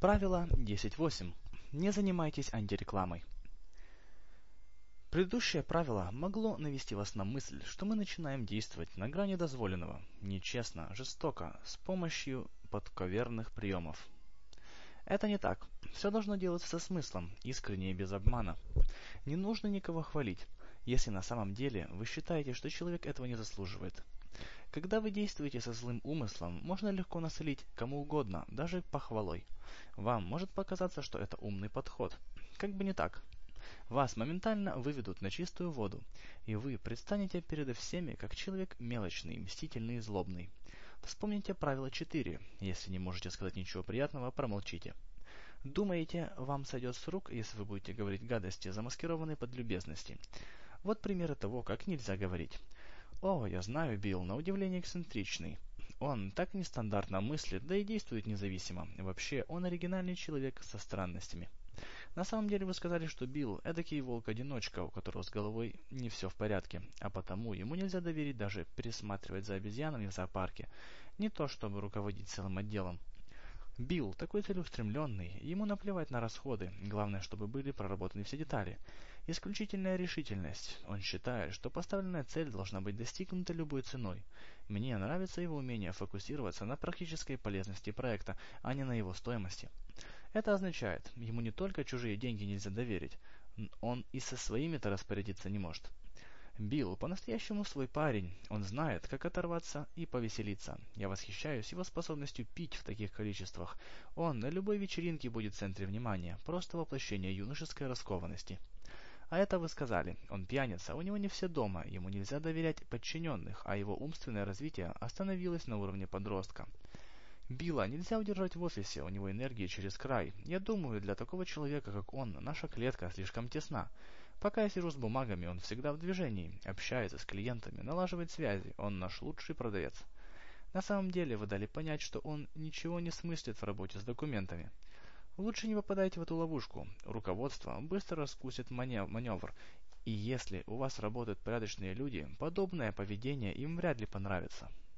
Правило 10.8. Не занимайтесь антирекламой. Предыдущее правило могло навести вас на мысль, что мы начинаем действовать на грани дозволенного, нечестно, жестоко, с помощью подковерных приемов. Это не так. Все должно делаться со смыслом, искренне и без обмана. Не нужно никого хвалить, если на самом деле вы считаете, что человек этого не заслуживает. Когда вы действуете со злым умыслом, можно легко насолить кому угодно, даже похвалой. Вам может показаться, что это умный подход. Как бы не так. Вас моментально выведут на чистую воду, и вы предстанете перед всеми как человек мелочный, мстительный и злобный. Вспомните правило 4. Если не можете сказать ничего приятного, промолчите. Думаете, вам сойдет с рук, если вы будете говорить гадости, замаскированные под любезности? Вот примеры того, как нельзя говорить. «О, я знаю, Билл, на удивление эксцентричный. Он так нестандартно мыслит, да и действует независимо. Вообще, он оригинальный человек со странностями». На самом деле вы сказали, что Билл – эдакий волк-одиночка, у которого с головой не все в порядке, а потому ему нельзя доверить даже присматривать за обезьянами в зоопарке, не то чтобы руководить целым отделом. Билл такой целеустремленный, ему наплевать на расходы, главное, чтобы были проработаны все детали. Исключительная решительность. Он считает, что поставленная цель должна быть достигнута любой ценой. Мне нравится его умение фокусироваться на практической полезности проекта, а не на его стоимости. Это означает, ему не только чужие деньги нельзя доверить, он и со своими-то распорядиться не может. Билл по-настоящему свой парень, он знает, как оторваться и повеселиться. Я восхищаюсь его способностью пить в таких количествах. Он на любой вечеринке будет в центре внимания, просто воплощение юношеской раскованности. А это вы сказали, он пьяница, у него не все дома, ему нельзя доверять подчиненных, а его умственное развитие остановилось на уровне подростка. Билла нельзя удержать в офисе, у него энергии через край. Я думаю, для такого человека, как он, наша клетка слишком тесна. Пока я сижу с бумагами, он всегда в движении, общается с клиентами, налаживает связи, он наш лучший продавец. На самом деле вы дали понять, что он ничего не смыслит в работе с документами. Лучше не попадайте в эту ловушку. Руководство быстро раскусит маневр, и если у вас работают порядочные люди, подобное поведение им вряд ли понравится.